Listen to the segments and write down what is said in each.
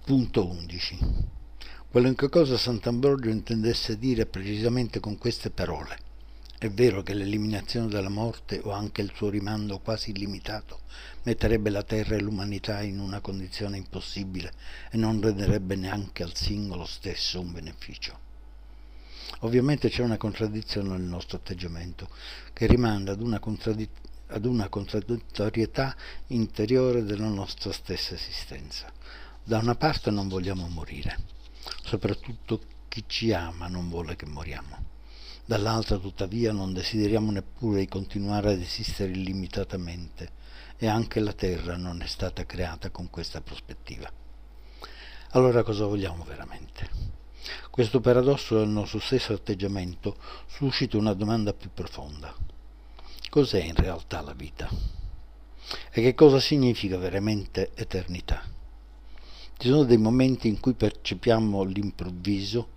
Punto 11. Qualunque cosa Sant'Ambrogio intendesse dire precisamente con queste parole. È vero che l'eliminazione della morte o anche il suo rimando quasi illimitato metterebbe la terra e l'umanità in una condizione impossibile e non renderebbe neanche al singolo stesso un beneficio. Ovviamente c'è una contraddizione nel nostro atteggiamento che rimanda ad una contraddittorietà interiore della nostra stessa esistenza. Da una parte non vogliamo morire, soprattutto chi ci ama non vuole che moriamo. Dall'altra, tuttavia, non desideriamo neppure di continuare ad esistere illimitatamente, e anche la Terra non è stata creata con questa prospettiva. Allora cosa vogliamo veramente? Questo paradosso del nostro stesso atteggiamento suscita una domanda più profonda. Cos'è in realtà la vita? E che cosa significa veramente eternità? Ci sono dei momenti in cui percepiamo l'improvviso.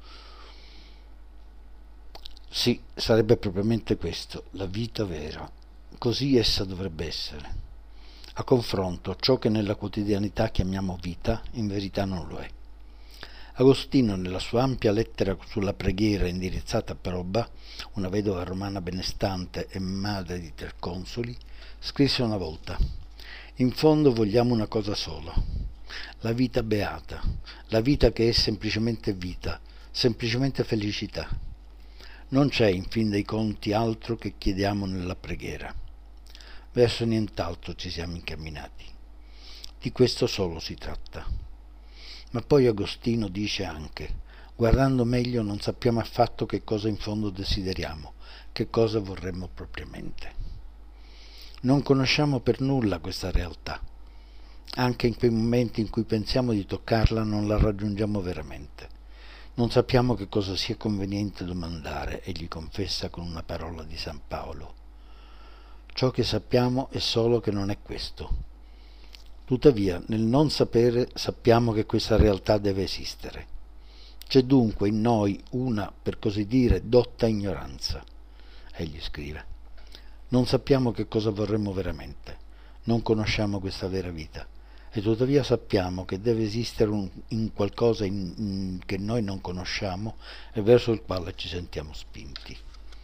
Sì, sarebbe propriamente questo, la vita vera. Così essa dovrebbe essere. A confronto, ciò che nella quotidianità chiamiamo vita, in verità non lo è. Agostino, nella sua ampia lettera sulla preghiera indirizzata a Proba, una vedova romana benestante e madre di 3 consoli, scrisse una volta: «In fondo vogliamo una cosa sola, la vita beata, la vita che è semplicemente vita, semplicemente felicità. Non c'è in fin dei conti altro che chiediamo nella preghiera. Verso nient'altro ci siamo incamminati. Di questo solo si tratta». Ma poi Agostino dice anche: guardando meglio non sappiamo affatto che cosa in fondo desideriamo, che cosa vorremmo propriamente. Non conosciamo per nulla questa realtà. Anche in quei momenti in cui pensiamo di toccarla non la raggiungiamo veramente. Non sappiamo che cosa sia conveniente domandare, egli confessa con una parola di San Paolo. Ciò che sappiamo è solo che non è questo. Tuttavia, nel non sapere, sappiamo che questa realtà deve esistere. C'è dunque in noi una, per così dire, dotta ignoranza. Egli scrive: non sappiamo che cosa vorremmo veramente, non conosciamo questa vera vita, e tuttavia sappiamo che deve esistere in qualcosa che noi non conosciamo e verso il quale ci sentiamo spinti.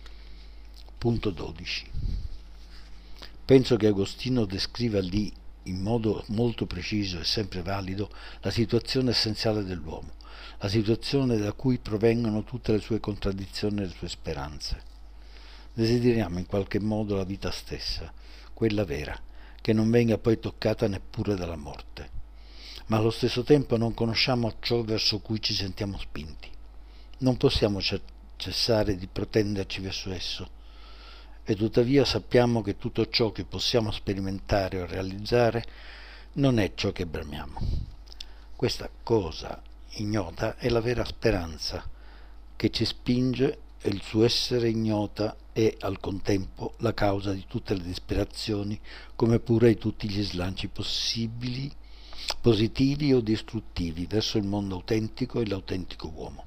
Punto 12. Penso che Agostino descriva lì in modo molto preciso e sempre valido la situazione essenziale dell'uomo, la situazione da cui provengono tutte le sue contraddizioni e le sue speranze. Desideriamo in qualche modo la vita stessa, quella vera, che non venga poi toccata neppure dalla morte, ma allo stesso tempo non conosciamo ciò verso cui ci sentiamo spinti. Non possiamo cessare di protenderci verso esso, e tuttavia sappiamo che tutto ciò che possiamo sperimentare o realizzare non è ciò che bramiamo. Questa cosa ignota è la vera speranza che ci spinge, e il suo essere ignota è al contempo la causa di tutte le disperazioni, come pure di tutti gli slanci possibili, positivi o distruttivi, verso il mondo autentico e l'autentico uomo.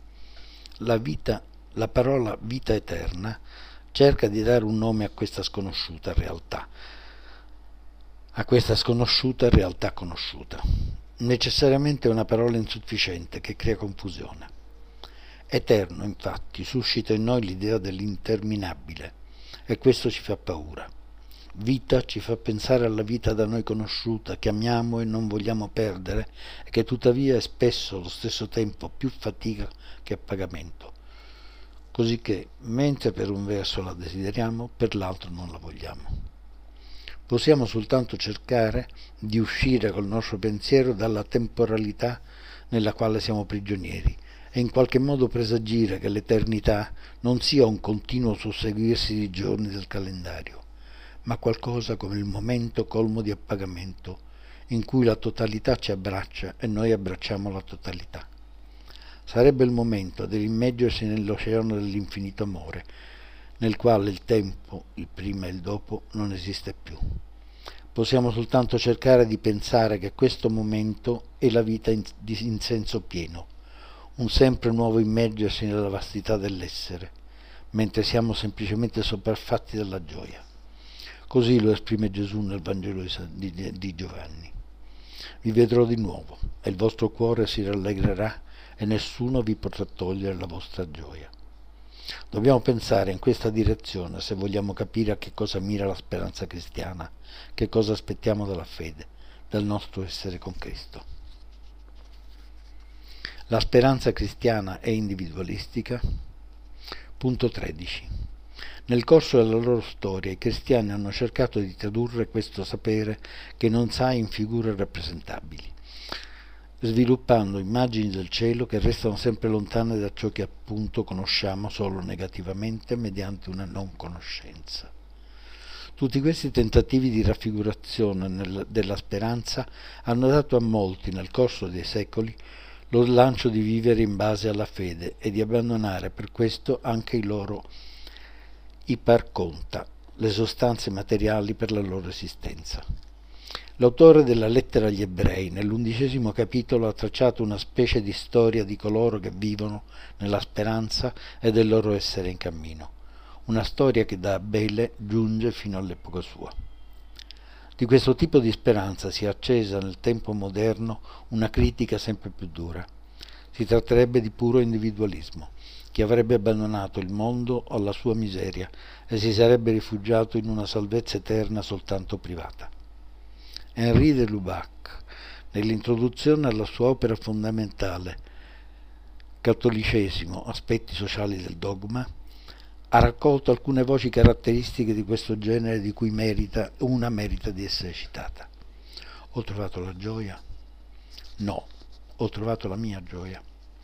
La parola vita eterna cerca di dare un nome a questa sconosciuta realtà conosciuta. Necessariamente è una parola insufficiente che crea confusione. Eterno, infatti, suscita in noi l'idea dell'interminabile, e questo ci fa paura. Vita ci fa pensare alla vita da noi conosciuta, che amiamo e non vogliamo perdere, e che tuttavia è spesso allo stesso tempo più fatica che appagamento. Cosicché, mentre per un verso la desideriamo, per l'altro non la vogliamo. Possiamo soltanto cercare di uscire col nostro pensiero dalla temporalità nella quale siamo prigionieri e in qualche modo presagire che l'eternità non sia un continuo susseguirsi di giorni del calendario, ma qualcosa come il momento colmo di appagamento in cui la totalità ci abbraccia e noi abbracciamo la totalità. Sarebbe il momento dell'immergersi nell'oceano dell'infinito amore, nel quale il tempo, il prima e il dopo, non esiste più. Possiamo soltanto cercare di pensare che questo momento è la vita in senso pieno, un sempre nuovo immergersi nella vastità dell'essere, mentre siamo semplicemente sopraffatti dalla gioia. Così lo esprime Gesù nel Vangelo di Giovanni. vi vedrò di nuovo e il vostro cuore si rallegrerà e nessuno vi potrà togliere la vostra gioia. Dobbiamo pensare in questa direzione se vogliamo capire a che cosa mira la speranza cristiana, che cosa aspettiamo dalla fede, dal nostro essere con Cristo. La speranza cristiana è individualistica? Punto 13. Nel corso della loro storia i cristiani hanno cercato di tradurre questo sapere che non sa in figure rappresentabili, sviluppando immagini del cielo che restano sempre lontane da ciò che appunto conosciamo solo negativamente mediante una non conoscenza. Tutti questi tentativi di raffigurazione della speranza hanno dato a molti nel corso dei secoli lo slancio di vivere in base alla fede e di abbandonare per questo anche i loro iparconta, le sostanze materiali per la loro esistenza. L'autore della lettera agli ebrei nell'11° capitolo ha tracciato una specie di storia di coloro che vivono nella speranza e del loro essere in cammino, una storia che da Abele giunge fino all'epoca sua. Di questo tipo di speranza si è accesa nel tempo moderno una critica sempre più dura. Si tratterebbe di puro individualismo, che avrebbe abbandonato il mondo alla sua miseria e si sarebbe rifugiato in una salvezza eterna soltanto privata. Henri de Lubac, nell'introduzione alla sua opera fondamentale Cattolicesimo, aspetti sociali del dogma, ha raccolto alcune voci caratteristiche di questo genere di cui una merita di essere citata. Ho trovato la gioia? No, ho trovato la mia gioia.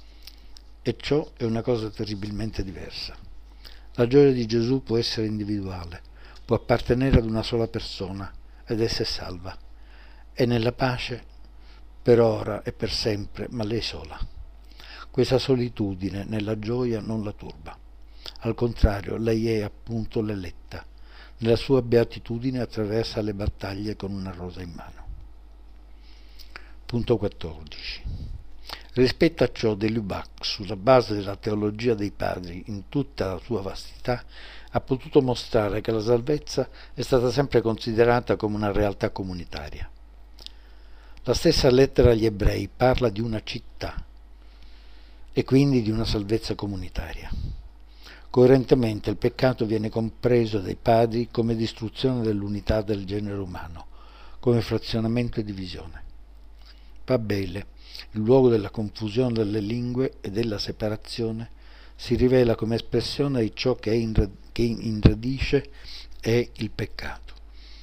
E ciò è una cosa terribilmente diversa. La gioia di Gesù può essere individuale, può appartenere ad una sola persona ed essa è salva. È nella pace per ora e per sempre, ma lei sola. Questa solitudine nella gioia non la turba. Al contrario, lei è appunto l'eletta. Nella sua beatitudine attraversa le battaglie con una rosa in mano. Punto 14. Rispetto a ciò, de Lubac, sulla base della teologia dei padri in tutta la sua vastità, ha potuto mostrare che la salvezza è stata sempre considerata come una realtà comunitaria. La stessa lettera agli ebrei parla di una città e quindi di una salvezza comunitaria. Coerentemente il peccato viene compreso dai padri come distruzione dell'unità del genere umano, come frazionamento e divisione. Babele, il luogo della confusione delle lingue e della separazione, si rivela come espressione di ciò che in radice è il peccato.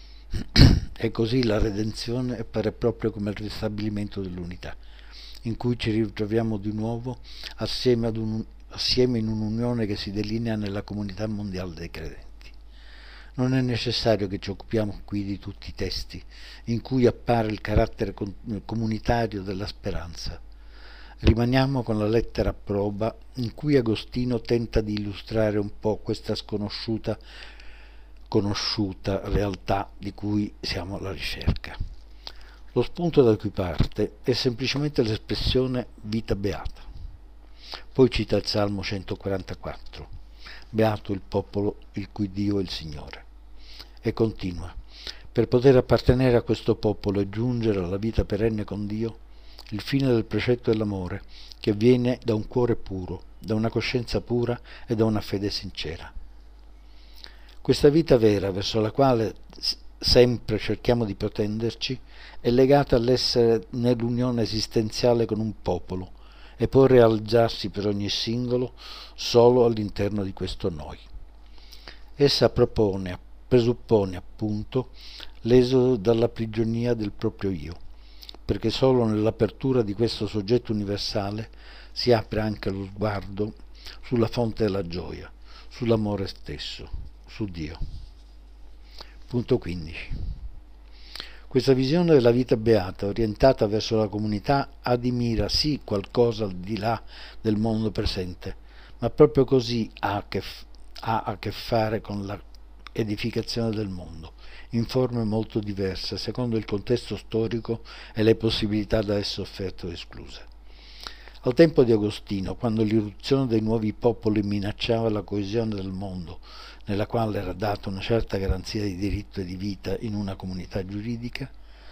E così la redenzione appare proprio come il ristabilimento dell'unità, in cui ci ritroviamo di nuovo assieme in un'unione che si delinea nella comunità mondiale dei credenti. Non è necessario che ci occupiamo qui di tutti i testi in cui appare il carattere comunitario della speranza. Rimaniamo con la lettera a proba in cui Agostino tenta di illustrare un po' questa conosciuta realtà di cui siamo alla ricerca. Lo spunto da cui parte è semplicemente l'espressione vita beata. Poi cita il Salmo 144, beato il popolo il cui Dio è il Signore. E continua, per poter appartenere a questo popolo e giungere alla vita perenne con Dio, il fine del precetto è l'amore, che viene da un cuore puro, da una coscienza pura e da una fede sincera. Questa vita vera verso la quale sempre cerchiamo di protenderci è legata all'essere nell'unione esistenziale con un popolo e può realizzarsi per ogni singolo solo all'interno di questo noi. Essa presuppone appunto l'esodo dalla prigionia del proprio io, perché solo nell'apertura di questo soggetto universale si apre anche lo sguardo sulla fonte della gioia, sull'amore stesso, su Dio. Punto 15. Questa visione della vita beata, orientata verso la comunità, ha di mira sì qualcosa al di là del mondo presente, ma proprio così ha a che fare con la edificazione del mondo, in forme molto diverse, secondo il contesto storico e le possibilità da esso offerte o escluse. Al tempo di Agostino, quando l'irruzione dei nuovi popoli minacciava la coesione del mondo, nella quale era data una certa garanzia di diritto e di vita in una comunità giuridica,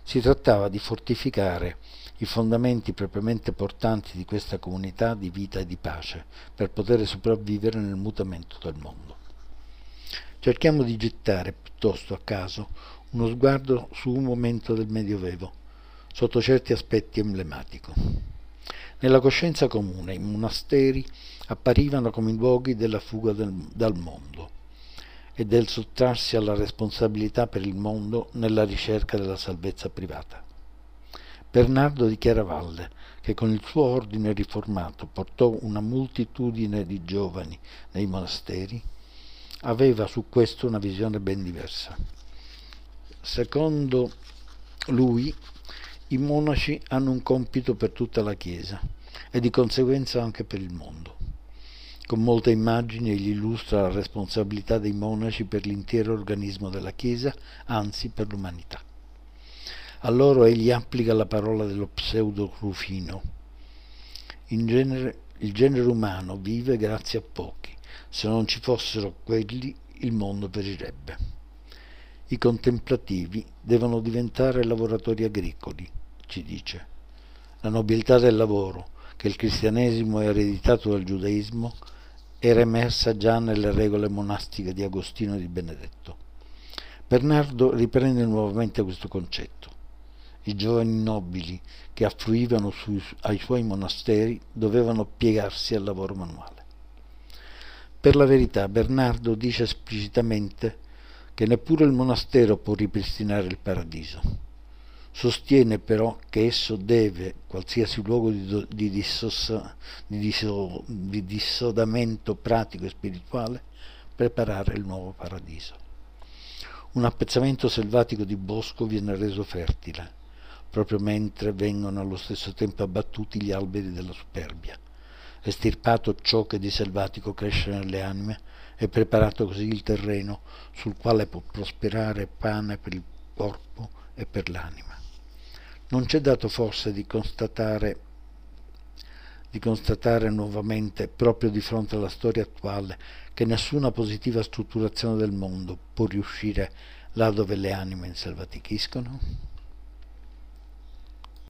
Si trattava di fortificare i fondamenti propriamente portanti di questa comunità di vita e di pace per poter sopravvivere nel mutamento del mondo. Cerchiamo di gettare piuttosto a caso uno sguardo su un momento del Medioevo, sotto certi aspetti emblematico. Nella coscienza comune i monasteri apparivano come i luoghi della fuga dal mondo e del sottrarsi alla responsabilità per il mondo nella ricerca della salvezza privata. Bernardo di Chiaravalle, che con il suo ordine riformato portò una moltitudine di giovani nei monasteri, aveva su questo una visione ben diversa. Secondo lui, i monaci hanno un compito per tutta la Chiesa e di conseguenza anche per il mondo. Con molte immagini egli illustra la responsabilità dei monaci per l'intero organismo della Chiesa, anzi per l'umanità. A loro egli applica la parola dello pseudo Rufino. Il genere umano vive grazie a pochi. Se non ci fossero quelli, il mondo perirebbe. I contemplativi devono diventare lavoratori agricoli, ci dice. La nobiltà del lavoro, che il cristianesimo ha ereditato dal giudaismo, era emersa già nelle regole monastiche di Agostino e di Benedetto. Bernardo riprende nuovamente questo concetto. I giovani nobili che affluivano ai suoi monasteri dovevano piegarsi al lavoro manuale. Per la verità, Bernardo dice esplicitamente che neppure il monastero può ripristinare il paradiso. Sostiene però che esso deve, qualsiasi luogo di dissodamento pratico e spirituale, preparare il nuovo paradiso. Un appezzamento selvatico di bosco viene reso fertile, proprio mentre vengono allo stesso tempo abbattuti gli alberi della superbia. Estirpato ciò che di selvatico cresce nelle anime e preparato così il terreno sul quale può prosperare pane per il corpo e per l'anima. Non c'è dato forse di constatare nuovamente, proprio di fronte alla storia attuale, che nessuna positiva strutturazione del mondo può riuscire là dove le anime inselvatichiscono?